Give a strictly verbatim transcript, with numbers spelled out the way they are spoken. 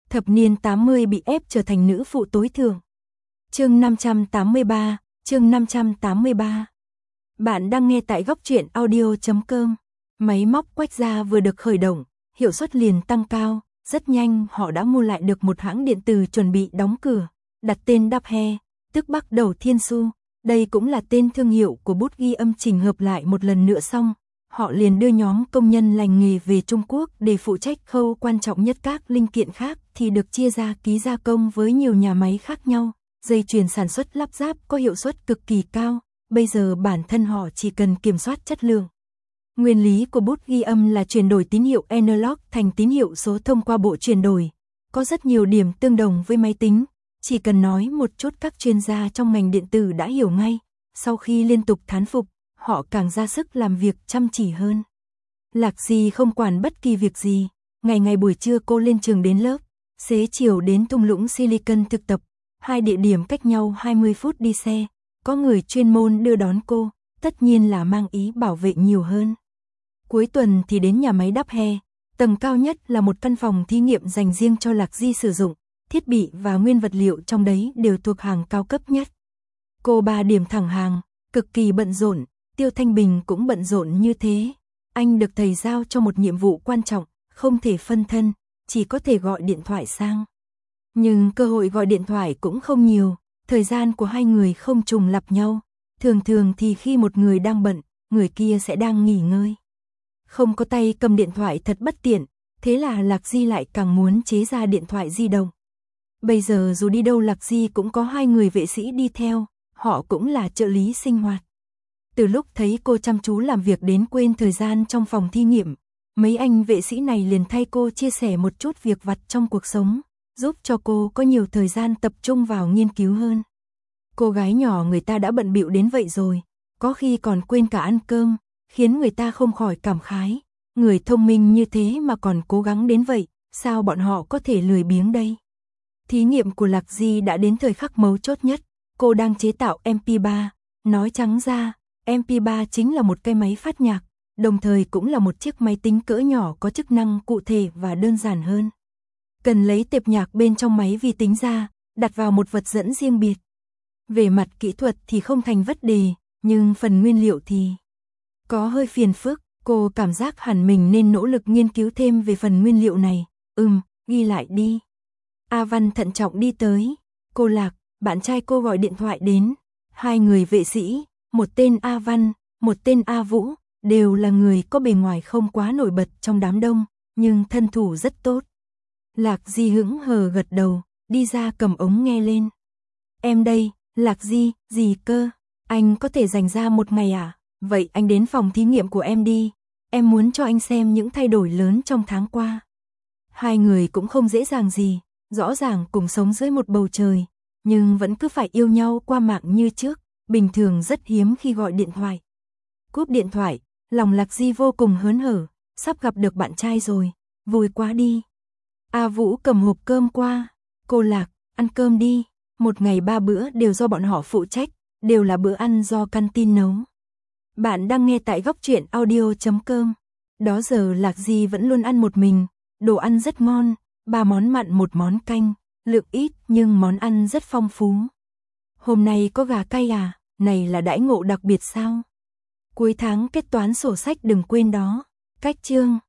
thập niên tám mươi bị ép trở thành nữ phụ tối thượng. Chương năm trăm tám mươi ba, chương năm trăm tám mươi ba. Bạn đang nghe tại góc truyện audio chấm com. Máy móc quách gia vừa được khởi động, hiệu suất liền tăng cao, rất nhanh họ đã mua lại được một hãng điện tử chuẩn bị đóng cửa, đặt tên Đáp He, tức Bắc Đầu Thiên Su. Đây cũng là tên thương hiệu của bút ghi âm chỉnh hợp lại một lần nữa xong. Họ liền đưa nhóm công nhân lành nghề về Trung Quốc để phụ trách khâu quan trọng nhất, các linh kiện khác thì được chia ra ký gia công với nhiều nhà máy khác nhau. Dây chuyền sản xuất lắp ráp có hiệu suất cực kỳ cao, bây giờ bản thân họ chỉ cần kiểm soát chất lượng. Nguyên lý của bút ghi âm là chuyển đổi tín hiệu analog thành tín hiệu số thông qua bộ chuyển đổi. Có rất nhiều điểm tương đồng với máy tính, chỉ cần nói một chút các chuyên gia trong ngành điện tử đã hiểu ngay. Sau khi liên tục thán phục, họ càng ra sức làm việc chăm chỉ hơn. Lạc Di không quản bất kỳ việc gì, ngày ngày buổi trưa cô lên trường đến lớp, xế chiều đến thung lũng Silicon thực tập, hai địa điểm cách nhau hai mươi phút đi xe, có người chuyên môn đưa đón cô, tất nhiên là mang ý bảo vệ nhiều hơn. Cuối tuần thì đến nhà máy Đáp He, tầng cao nhất là một căn phòng thí nghiệm dành riêng cho Lạc Di sử dụng, thiết bị và nguyên vật liệu trong đấy đều thuộc hàng cao cấp nhất. Cô ba điểm thẳng hàng, cực kỳ bận rộn. Tiêu Thanh Bình cũng bận rộn như thế. Anh được thầy giao cho một nhiệm vụ quan trọng, không thể phân thân, chỉ có thể gọi điện thoại sang. Nhưng cơ hội gọi điện thoại cũng không nhiều, thời gian của hai người không trùng lặp nhau. Thường thường thì khi một người đang bận, người kia sẽ đang nghỉ ngơi. Không có tay cầm điện thoại thật bất tiện, thế là Lạc Di lại càng muốn chế ra điện thoại di động. Bây giờ dù đi đâu Lạc Di cũng có hai người vệ sĩ đi theo, họ cũng là trợ lý sinh hoạt. Từ lúc thấy cô chăm chú làm việc đến quên thời gian trong phòng thí nghiệm, mấy anh vệ sĩ này liền thay cô chia sẻ một chút việc vặt trong cuộc sống, giúp cho cô có nhiều thời gian tập trung vào nghiên cứu hơn. Cô gái nhỏ người ta đã bận bịu đến vậy rồi, có khi còn quên cả ăn cơm, khiến người ta không khỏi cảm khái. Người thông minh như thế mà còn cố gắng đến vậy, sao bọn họ có thể lười biếng đây? Thí nghiệm của Lạc Di đã đến thời khắc mấu chốt nhất, cô đang chế tạo em pê ba, nói trắng ra, em pê ba chính là một cái máy phát nhạc, đồng thời cũng là một chiếc máy tính cỡ nhỏ có chức năng cụ thể và đơn giản hơn. Cần lấy tệp nhạc bên trong máy vi tính ra, đặt vào một vật dẫn riêng biệt. Về mặt kỹ thuật thì không thành vấn đề, nhưng phần nguyên liệu thì có hơi phiền phức, cô cảm giác hẳn mình nên nỗ lực nghiên cứu thêm về phần nguyên liệu này. Ừm, ghi lại đi. A Văn thận trọng đi tới. Cô Lạc, bạn trai cô gọi điện thoại đến. Hai người vệ sĩ, một tên A Văn, một tên A Vũ, đều là người có bề ngoài không quá nổi bật trong đám đông, nhưng thân thủ rất tốt. Lạc Di hững hờ gật đầu, đi ra cầm ống nghe lên. Em đây, Lạc Di, gì cơ? Anh có thể dành ra một ngày à? Vậy anh đến phòng thí nghiệm của em đi. Em muốn cho anh xem những thay đổi lớn trong tháng qua. Hai người cũng không dễ dàng gì, rõ ràng cùng sống dưới một bầu trời, nhưng vẫn cứ phải yêu nhau qua mạng như trước, bình thường rất hiếm khi gọi điện thoại. Cúp điện thoại, lòng Lạc Di vô cùng hớn hở, sắp gặp được bạn trai rồi, vui quá đi. A Vũ cầm hộp cơm qua, cô Lạc, ăn cơm đi, một ngày ba bữa đều do bọn họ phụ trách, đều là bữa ăn do căn tin nấu. Bạn đang nghe tại góc truyện audio chấm com. Đó giờ Lạc Di vẫn luôn ăn một mình, đồ ăn rất ngon, ba món mặn một món canh, lượng ít nhưng món ăn rất phong phú. Hôm nay có gà cay à, này là đãi ngộ đặc biệt sao? Cuối tháng kết toán sổ sách đừng quên đó. Cách chương